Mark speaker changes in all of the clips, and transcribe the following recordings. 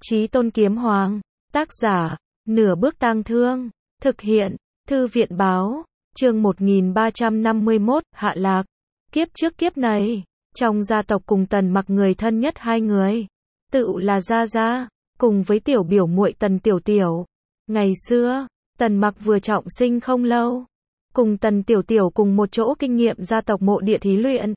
Speaker 1: Chí Tôn Kiếm Hoàng, tác giả, Nửa Bước Tang Thương, thực hiện, Thư viện Báo, chương 1351, Hạ Lạc. Kiếp trước kiếp này, trong gia tộc cùng Tần Mặc người thân nhất hai người, tự là Gia Gia, cùng với tiểu biểu muội Tần Tiểu Tiểu. Ngày xưa, Tần Mặc vừa trọng sinh không lâu, cùng Tần Tiểu Tiểu cùng một chỗ kinh nghiệm gia tộc mộ địa thí luyện,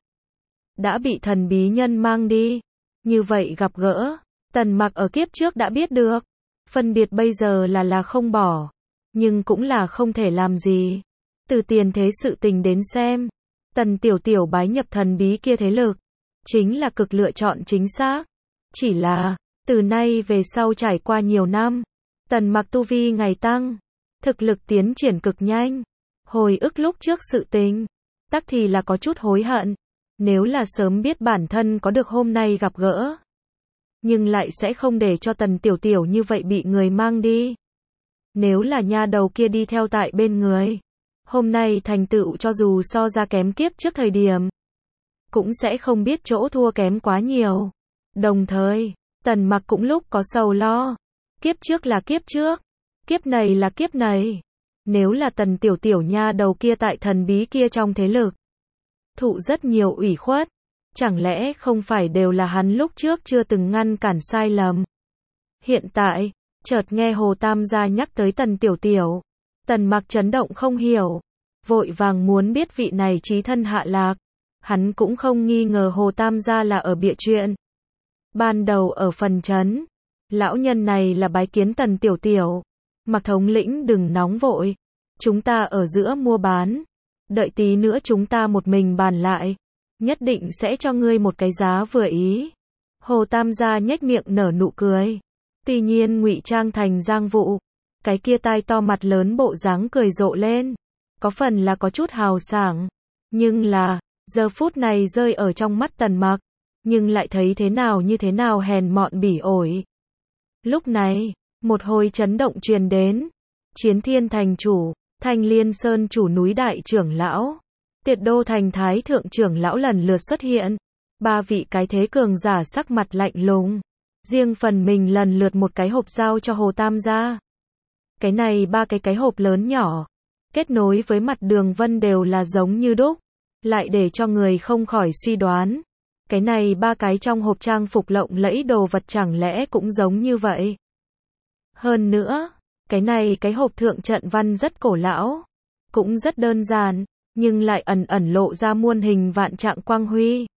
Speaker 1: đã bị thần bí nhân mang đi. Như vậy gặp gỡ, Tần Mặc ở kiếp trước đã biết được, phân biệt bây giờ là không bỏ, nhưng cũng là không thể làm gì. Từ tiền thế sự tình đến xem, Tần Tiểu Tiểu bái nhập thần bí kia thế lực, chính là cực lựa chọn chính xác. Chỉ là, từ nay về sau trải qua nhiều năm, Tần Mặc tu vi ngày tăng, thực lực tiến triển cực nhanh. Hồi ức lúc trước sự tình, tắc thì là có chút hối hận. Nếu là sớm biết bản thân có được hôm nay gặp gỡ, nhưng lại sẽ không để cho Tần Tiểu Tiểu như vậy bị người mang đi. Nếu là nha đầu kia đi theo tại bên người, hôm nay thành tựu cho dù so ra kém kiếp trước thời điểm, cũng sẽ không biết chỗ thua kém quá nhiều. Đồng thời, Tần Mặc cũng lúc có sầu lo. Kiếp trước là kiếp trước, kiếp này là kiếp này. Nếu là Tần Tiểu Tiểu nha đầu kia tại thần bí kia trong thế lực, thụ rất nhiều ủy khuất, chẳng lẽ không phải đều là hắn lúc trước chưa từng ngăn cản sai lầm. Hiện tại, chợt nghe Hồ Tam gia nhắc tới Tần Tiểu Tiểu, Tần Mặc chấn động không hiểu, vội vàng muốn biết vị này chí thân Hạ Lạc. Hắn cũng không nghi ngờ Hồ Tam gia là ở bịa chuyện. Ban đầu ở phần trấn, lão nhân này là bái kiến Tần Tiểu Tiểu. Mặc thống lĩnh đừng nóng vội, chúng ta ở giữa mua bán, đợi tí nữa chúng ta một mình bàn lại, nhất định sẽ cho ngươi một cái giá vừa ý. Hồ Tam gia nhếch miệng nở nụ cười, tuy nhiên ngụy trang thành Giang Vũ, cái kia tai to mặt lớn bộ dáng cười rộ lên, có phần là có chút hào sảng, nhưng là, giờ phút này rơi ở trong mắt Tần Mặc, nhưng lại thấy thế nào như thế nào hèn mọn bỉ ổi. Lúc này, một hồi chấn động truyền đến, Chiến Thiên thành chủ, Thanh Liên Sơn chủ núi đại trưởng lão, Tiệt Đô thành thái thượng trưởng lão lần lượt xuất hiện. Ba vị cái thế cường giả sắc mặt lạnh lùng, riêng phần mình lần lượt một cái hộp giao cho Hồ Tam gia. Cái này ba cái hộp lớn nhỏ, kết nối với mặt đường vân đều là giống như đúc, lại để cho người không khỏi suy đoán, cái này ba cái trong hộp trang phục lộng lẫy đồ vật chẳng lẽ cũng giống như vậy. Hơn nữa, cái này hộp thượng trận văn rất cổ lão, cũng rất đơn giản, nhưng lại ẩn ẩn lộ ra muôn hình vạn trạng quang huy.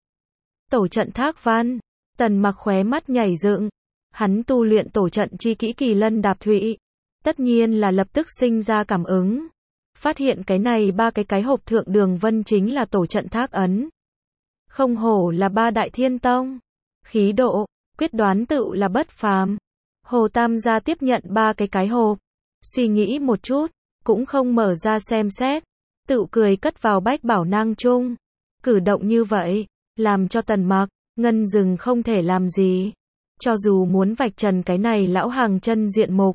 Speaker 1: Tổ trận thác văn, Tần Mặc khóe mắt nhảy dựng, hắn tu luyện tổ trận chi kỹ Kỳ Lân Đạp Thụy, tất nhiên là lập tức sinh ra cảm ứng, phát hiện cái này ba cái hộp thượng đường vân chính là tổ trận thác ấn. Không hổ là ba đại thiên tông, khí độ, quyết đoán tựu là bất phàm. Hồ Tam gia tiếp nhận ba cái hộp, suy nghĩ một chút, cũng không mở ra xem xét, tự cười cất vào bách bảo nang chung. Cử động như vậy, làm cho Tần Mặc, ngân dừng không thể làm gì. Cho dù muốn vạch trần cái này lão hàng chân diện mục,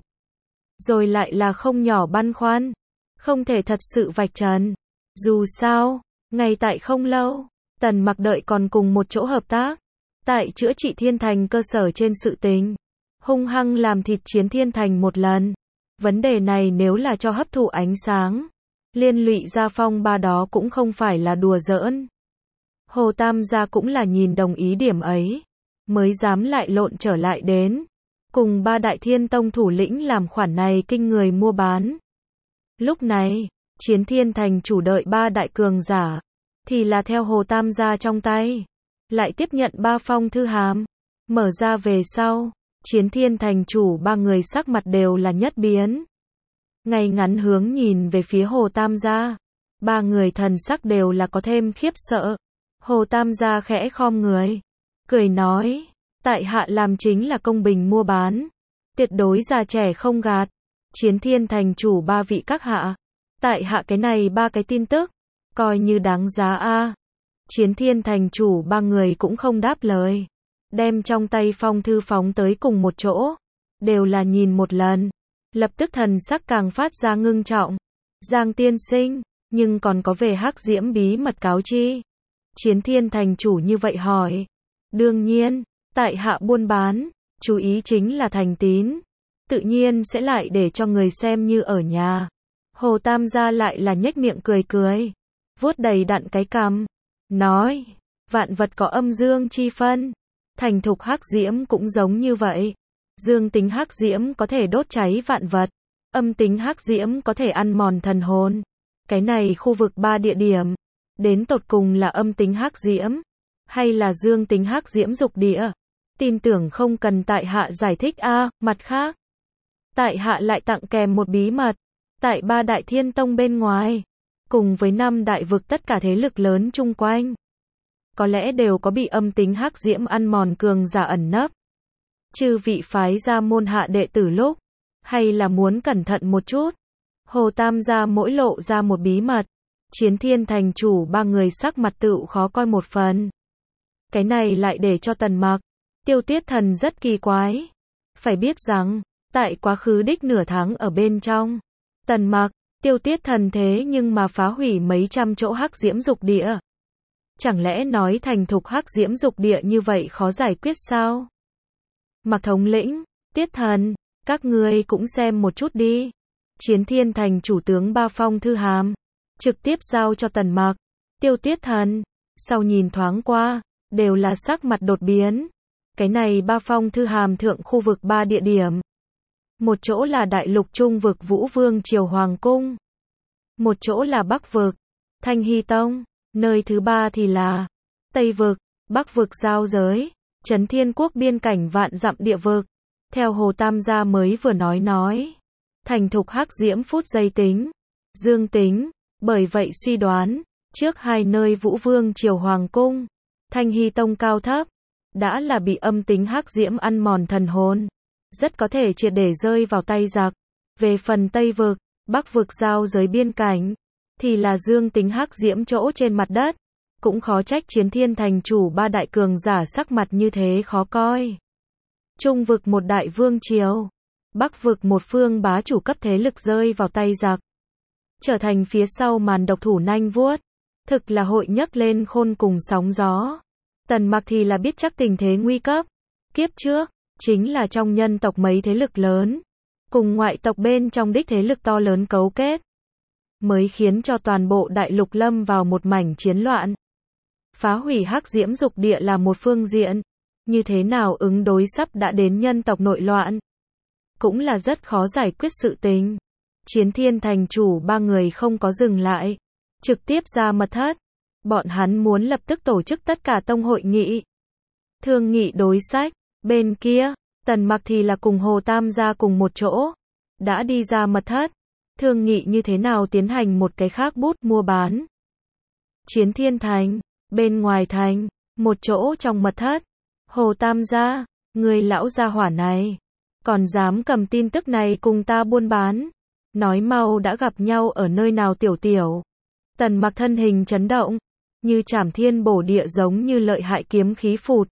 Speaker 1: rồi lại là không nhỏ băn khoăn, không thể thật sự vạch trần. Dù sao, ngay tại không lâu, Tần Mặc đợi còn cùng một chỗ hợp tác, tại chữa trị Thiên Thành cơ sở trên sự tình, hung hăng làm thịt Chiến Thiên Thành một lần. Vấn đề này nếu là cho hấp thụ ánh sáng, liên lụy ra phong ba đó cũng không phải là đùa giỡn. Hồ Tam gia cũng là nhìn đồng ý điểm ấy, mới dám lại lộn trở lại đến, cùng ba đại thiên tông thủ lĩnh làm khoản này kinh người mua bán. Lúc này, Chiến Thiên Thành chủ đợi ba đại cường giả, thì là theo Hồ Tam gia trong tay, lại tiếp nhận ba phong thư hàm, mở ra về sau, Chiến Thiên thành chủ ba người sắc mặt đều là nhất biến. Ngay ngắn hướng nhìn về phía Hồ Tam gia, ba người thần sắc đều là có thêm khiếp sợ. Hồ Tam gia khẽ khom người, cười nói, tại hạ làm chính là công bình mua bán, tuyệt đối già trẻ không gạt. Chiến Thiên thành chủ ba vị các hạ, tại hạ cái này ba cái tin tức, coi như đáng giá a. Chiến Thiên thành chủ ba người cũng không đáp lời, đem trong tay phong thư phóng tới cùng một chỗ, đều là nhìn một lần, lập tức thần sắc càng phát ra ngưng trọng. Giang tiên sinh, nhưng còn có về Hắc Diễm bí mật cáo chi? Chiến Thiên thành chủ như vậy hỏi. Đương nhiên, tại hạ buôn bán, chú ý chính là thành tín, tự nhiên sẽ lại để cho người xem như ở nhà. Hồ Tam gia lại là nhếch miệng cười cười, vuốt đầy đặn cái cằm, nói, vạn vật có âm dương chi phân, thành thục hắc diễm cũng giống như vậy. Dương tính hắc diễm có thể đốt cháy vạn vật, âm tính hắc diễm có thể ăn mòn thần hồn. Cái này khu vực 3 địa điểm, đến tột cùng là âm tính hắc diễm, hay là dương tính hắc diễm dục địa? Tin tưởng không cần tại hạ giải thích a. Mặt khác, tại hạ lại tặng kèm một bí mật, tại 3 đại thiên tông bên ngoài, cùng với 5 đại vực tất cả thế lực lớn chung quanh, có lẽ đều có bị âm tính hắc diễm ăn mòn cường giả ẩn nấp. Chư vị phái ra môn hạ đệ tử lúc, hay là muốn cẩn thận một chút. Hồ Tam gia mỗi lộ ra một bí mật, Chiến Thiên thành chủ 3 người sắc mặt tựu khó coi một phần. Cái này lại để cho Tần Mặc, Tiêu Tiết Thần rất kỳ quái. Phải biết rằng, tại quá khứ đích nửa tháng ở bên trong, Tần Mặc, Tiêu Tiết Thần thế nhưng mà phá hủy mấy trăm chỗ hắc diễm dục địa. Chẳng lẽ nói thành thục hắc diễm dục địa như vậy khó giải quyết sao? Mặc thống lĩnh, Tiết Thần, các ngươi cũng xem một chút đi. Chiến Thiên thành chủ tướng 3 phong thư hàm, trực tiếp giao cho Tần Mặc, Tiêu Tiết Thần. Sau nhìn thoáng qua, đều là sắc mặt đột biến. Cái này 3 phong thư hàm thượng khu vực 3 địa điểm. Một chỗ là đại lục trung vực Vũ Vương Triều Hoàng Cung. Một chỗ là Bắc vực, Thanh Hy Tông. Nơi thứ 3 thì là Tây vực, Bắc vực giao giới, Trấn Thiên Quốc biên cảnh vạn dặm địa vực. Theo Hồ Tam gia mới vừa nói, thành thục hắc diễm phút giây tính, dương tính, bởi vậy suy đoán, trước 2 nơi Vũ Vương Triều Hoàng Cung, Thanh Hy Tông cao thấp, đã là bị âm tính hắc diễm ăn mòn thần hồn, rất có thể triệt để rơi vào tay giặc. Về phần Tây vực, Bắc vực giao giới biên cảnh, thì là dương tính hắc diễm chỗ trên mặt đất, cũng khó trách Chiến Thiên thành chủ 3 đại cường giả sắc mặt như thế khó coi. Trung vực một đại vương triều, Bắc vực một phương bá chủ cấp thế lực rơi vào tay giặc, trở thành phía sau màn độc thủ nanh vuốt, thực là hội nhấc lên khôn cùng sóng gió. Tần Mặc thì là biết chắc tình thế nguy cấp, kiếp trước, chính là trong nhân tộc mấy thế lực lớn, cùng ngoại tộc bên trong đích thế lực to lớn cấu kết, mới khiến cho toàn bộ đại lục lâm vào một mảnh chiến loạn. Phá hủy hắc diễm dục địa là một phương diện, như thế nào ứng đối sắp đã đến nhân tộc nội loạn, cũng là rất khó giải quyết sự tình. Chiến Thiên thành chủ 3 người không có dừng lại, trực tiếp ra mật thất. Bọn hắn muốn lập tức tổ chức tất cả tông hội nghị, thương nghị đối sách. Bên kia, Tần Mặc thì là cùng Hồ Tam gia cùng một chỗ, đã đi ra mật thất, thương nghị như thế nào tiến hành một cái khác bút mua bán. Chiến Thiên thành, bên ngoài thành, một chỗ trong mật thất, Hồ Tam gia, người lão gia hỏa này, còn dám cầm tin tức này cùng ta buôn bán, nói mau đã gặp nhau ở nơi nào tiểu tiểu. Tần Mặc thân hình chấn động, như trảm thiên bổ địa giống như lợi hại kiếm khí phụt,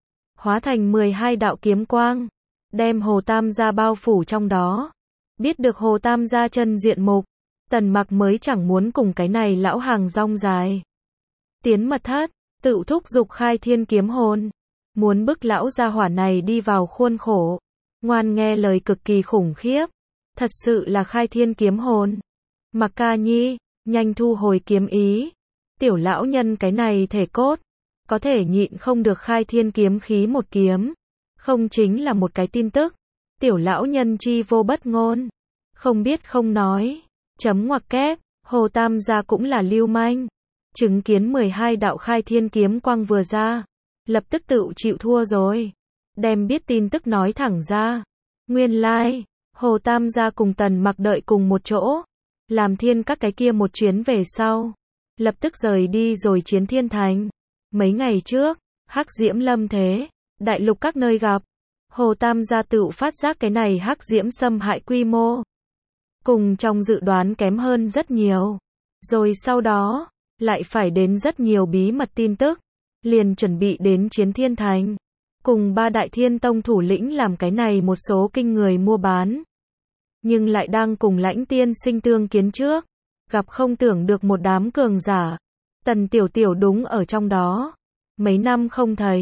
Speaker 1: hóa thành 12 đạo kiếm quang, đem Hồ Tam gia bao phủ trong đó. Biết được Hồ Tam gia chân diện mục, Tần Mặc mới chẳng muốn cùng cái này lão hàng rong dài. Tiến mật thất, tự thúc giục khai thiên kiếm hồn, muốn bức lão gia hỏa này đi vào khuôn khổ, ngoan nghe lời cực kỳ khủng khiếp, thật sự là khai thiên kiếm hồn. Mặc Ca Nhi, nhanh thu hồi kiếm ý, tiểu lão nhân cái này thể cốt, có thể nhịn không được khai thiên kiếm khí một kiếm, không chính là một cái tin tức, tiểu lão nhân chi vô bất ngôn, không biết không nói, chấm ngoặc kép. Hồ Tam gia cũng là lưu manh, chứng kiến 12 đạo khai thiên kiếm quang vừa ra, lập tức tự chịu thua rồi, đem biết tin tức nói thẳng ra. Nguyên lai, Hồ Tam gia cùng Tần Mặc đợi cùng một chỗ, làm thiên các cái kia một chuyến về sau, lập tức rời đi rồi Chiến Thiên thành. Mấy ngày trước, hắc diễm lâm thế, đại lục các nơi gặp, Hồ Tam gia tự phát giác cái này hắc diễm xâm hại quy mô, cùng trong dự đoán kém hơn rất nhiều. Rồi sau đó, lại phải đến rất nhiều bí mật tin tức, liền chuẩn bị đến Chiến Thiên thành, cùng 3 đại thiên tông thủ lĩnh làm cái này một số kinh người mua bán. Nhưng lại đang cùng Lãnh tiên sinh tương kiến trước, gặp không tưởng được một đám cường giả. Tần Tiểu Tiểu đúng ở trong đó. Mấy năm không thấy,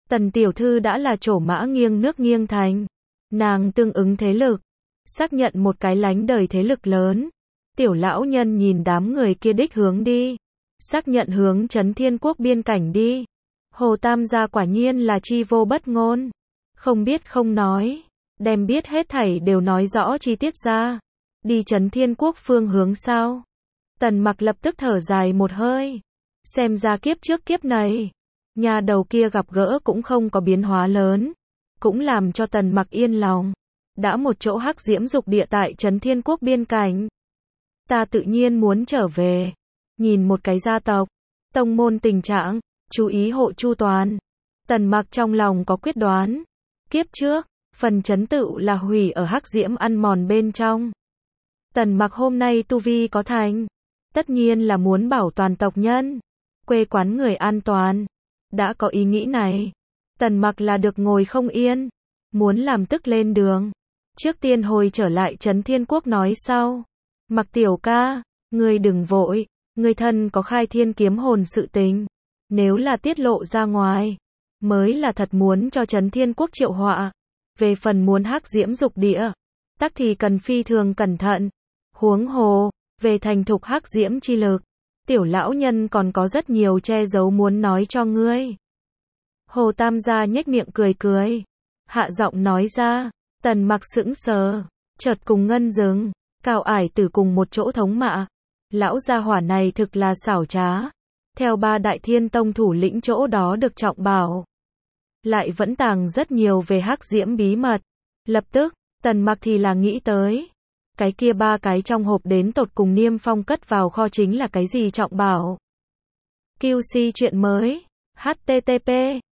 Speaker 1: Tần tiểu thư đã là trổ mã nghiêng nước nghiêng thành. Nàng tương ứng thế lực, xác nhận một cái lánh đời thế lực lớn. Tiểu lão nhân nhìn đám người kia đích hướng đi, xác nhận hướng Trấn Thiên Quốc biên cảnh đi. Hồ Tam gia quả nhiên là chi vô bất ngôn, không biết không nói, đem biết hết thảy đều nói rõ chi tiết ra. Đi Trấn Thiên Quốc phương hướng sao? Tần Mặc lập tức thở dài một hơi, xem ra kiếp trước kiếp này, nhà đầu kia gặp gỡ cũng không có biến hóa lớn, cũng làm cho Tần Mặc yên lòng. Đã một chỗ hắc diễm dục địa tại Trấn Thiên Quốc biên cảnh, ta tự nhiên muốn trở về, nhìn một cái gia tộc, tông môn tình trạng, chú ý hộ chu toàn. Tần Mặc trong lòng có quyết đoán, kiếp trước, phần trấn tự là hủy ở hắc diễm ăn mòn bên trong. Tần Mặc hôm nay tu vi có thành, tất nhiên là muốn bảo toàn tộc nhân, quê quán người an toàn. Đã có ý nghĩ này, Tần Mặc là được ngồi không yên, muốn làm tức lên đường. Trước tiên hồi trở lại Trấn Thiên Quốc nói sau. Mặc tiểu ca, ngươi đừng vội, ngươi thân có khai thiên kiếm hồn sự tình, nếu là tiết lộ ra ngoài, mới là thật muốn cho Trấn Thiên Quốc triệu họa. Về phần muốn hắc diễm dục địa, tắc thì cần phi thường cẩn thận. Huống hồ, về thành thục hắc diễm chi lực, tiểu lão nhân còn có rất nhiều che giấu muốn nói cho ngươi. Hồ Tam gia nhếch miệng cười cười, hạ giọng nói ra. Tần Mặc sững sờ, chợt cùng Ngân Dừng, Cao Ải Tử cùng một chỗ thống mạ. Lão gia hỏa này thực là xảo trá, theo ba đại thiên tông thủ lĩnh chỗ đó được trọng bảo, lại vẫn tàng rất nhiều về hắc diễm bí mật. Lập tức, Tần Mặc thì là nghĩ tới, cái kia ba cái trong hộp đến tột cùng Niêm Phong cất vào kho chính là cái gì trọng bảo. QC chuyện mới, http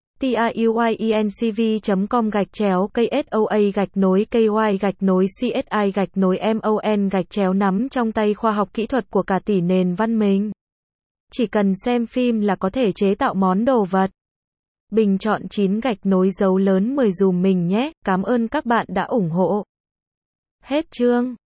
Speaker 1: tiuyencv.com/KSOA-KY-CSI-MON-nắm trong tay khoa học kỹ thuật của cả tỷ nền văn minh. Chỉ cần xem phim là có thể chế tạo món đồ vật. Bình chọn 9 dấu lớn 10 dùm mình nhé, cảm ơn các bạn đã ủng hộ. Hết chương.